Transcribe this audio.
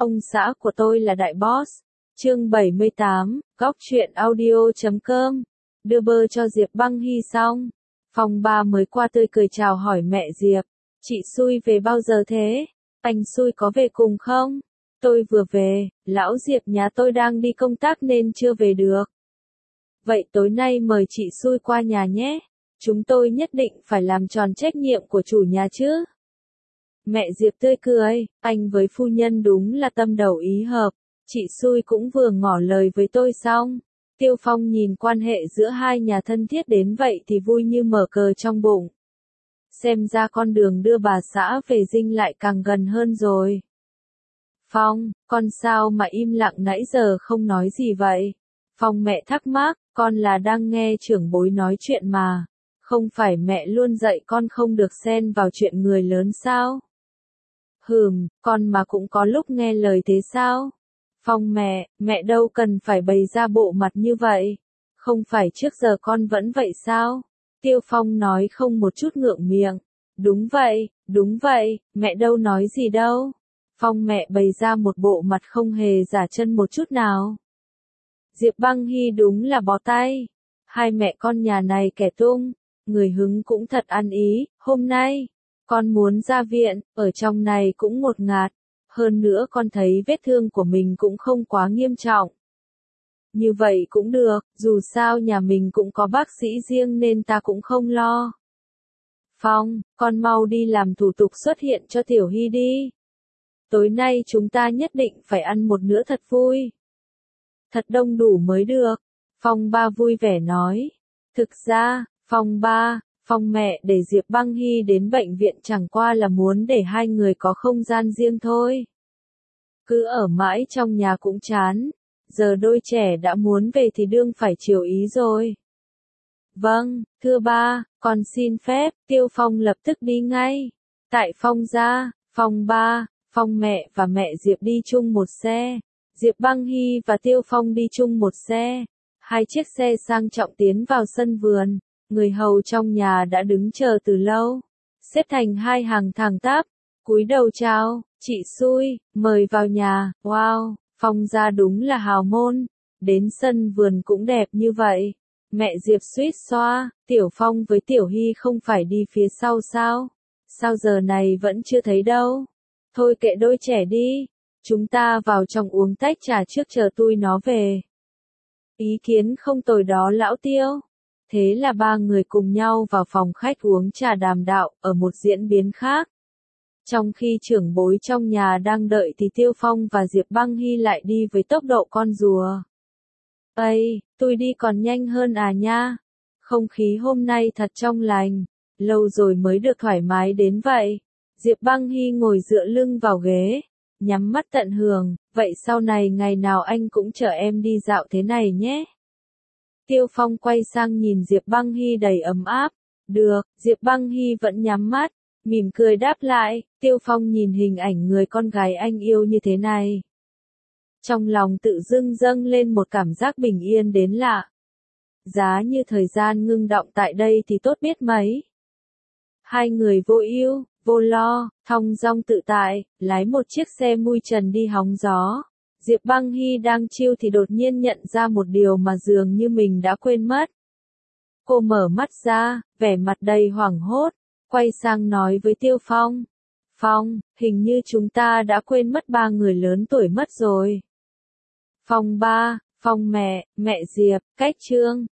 Ông xã của tôi là đại boss. Chương 78, Góc truyện audio.com. Đưa bơ cho Diệp Băng Hy xong. Phòng ba mới qua tươi cười chào hỏi mẹ Diệp. Chị Xui về bao giờ thế? Anh Xui có về cùng không? Tôi vừa về, lão Diệp nhà tôi đang đi công tác nên chưa về được. Vậy tối nay mời chị Xui qua nhà nhé. Chúng tôi nhất định phải làm tròn trách nhiệm của chủ nhà chứ. Mẹ Diệp tươi cười, anh với phu nhân đúng là tâm đầu ý hợp. Chị Xui cũng vừa ngỏ lời với tôi xong. Tiêu Phong nhìn quan hệ giữa hai nhà thân thiết đến vậy thì vui như mở cờ trong bụng. Xem ra con đường đưa bà xã về dinh lại càng gần hơn rồi. Phong, con sao mà im lặng nãy giờ không nói gì vậy? Phong mẹ thắc mắc, con là đang nghe trưởng bối nói chuyện mà. Không phải mẹ luôn dạy con không được xen vào chuyện người lớn sao? Con mà cũng có lúc nghe lời thế sao? Phong mẹ đâu cần phải bày ra bộ mặt như vậy. Không phải trước giờ con vẫn vậy sao? Tiêu Phong nói không một chút ngượng miệng. Đúng vậy, mẹ đâu nói gì đâu. Phong mẹ bày ra một bộ mặt không hề giả chân một chút nào. Diệp Băng Hy đúng là bó tay. Hai mẹ con nhà này kẻ tung, người hứng cũng thật ăn ý, hôm nay, con muốn ra viện, ở trong này cũng ngột ngạt. Hơn nữa con thấy vết thương của mình cũng không quá nghiêm trọng. Như vậy cũng được, dù sao nhà mình cũng có bác sĩ riêng nên ta cũng không lo. Phong, con mau đi làm thủ tục xuất hiện cho Tiểu Hy đi. Tối nay chúng ta nhất định phải ăn một bữa thật vui. Thật đông đủ mới được. Phong ba vui vẻ nói. Thực ra, Phong mẹ để Diệp Băng Hy đến bệnh viện chẳng qua là muốn để hai người có không gian riêng thôi. Cứ ở mãi trong nhà cũng chán. Giờ đôi trẻ đã muốn về thì đương phải chiều ý rồi. Vâng, thưa ba, con xin phép. Tiêu Phong lập tức đi ngay. Tại Phong gia, Phong ba, Phong mẹ và mẹ Diệp đi chung một xe. Diệp Băng Hy và Tiêu Phong đi chung một xe. Hai chiếc xe sang trọng tiến vào sân vườn. Người hầu trong nhà đã đứng chờ từ lâu. Xếp thành hai hàng thẳng tắp. Cúi đầu chào, chị Xui, mời vào nhà. Wow, Phong gia đúng là hào môn. Đến sân vườn cũng đẹp như vậy. Mẹ Diệp suýt xoa, Tiểu Phong với Tiểu Hy không phải đi phía sau sao? Sao giờ này vẫn chưa thấy đâu? Thôi kệ đôi trẻ đi. Chúng ta vào trong uống tách trà trước chờ tui nó về. Ý kiến không tồi đó lão Tiêu. Thế là ba người cùng nhau vào phòng khách uống trà đàm đạo, ở một diễn biến khác. Trong khi trưởng bối trong nhà đang đợi thì Tiêu Phong và Diệp Băng Hy lại đi với tốc độ con rùa. Ây, tôi đi còn nhanh hơn à nha. Không khí hôm nay thật trong lành. Lâu rồi mới được thoải mái đến vậy. Diệp Băng Hy ngồi dựa lưng vào ghế. Nhắm mắt tận hưởng, vậy sau này ngày nào anh cũng chở em đi dạo thế này nhé. Tiêu Phong quay sang nhìn Diệp Băng Hy đầy ấm áp. Được, Diệp Băng Hy vẫn nhắm mắt, mỉm cười đáp lại. Tiêu Phong nhìn hình ảnh người con gái anh yêu như thế này. Trong lòng tự dưng dâng lên một cảm giác bình yên đến lạ. Giá như thời gian ngưng đọng tại đây thì tốt biết mấy. Hai người vô ưu, vô lo, thong dong tự tại, lái một chiếc xe mui trần đi hóng gió. Diệp Băng Hy đang chill thì đột nhiên nhận ra một điều mà dường như mình đã quên mất. Cô mở mắt ra, vẻ mặt đầy hoảng hốt, quay sang nói với Tiêu Phong. Phong, hình như chúng ta đã quên mất ba người lớn tuổi mất rồi. Phong ba, Phong mẹ, mẹ Diệp, cách chương.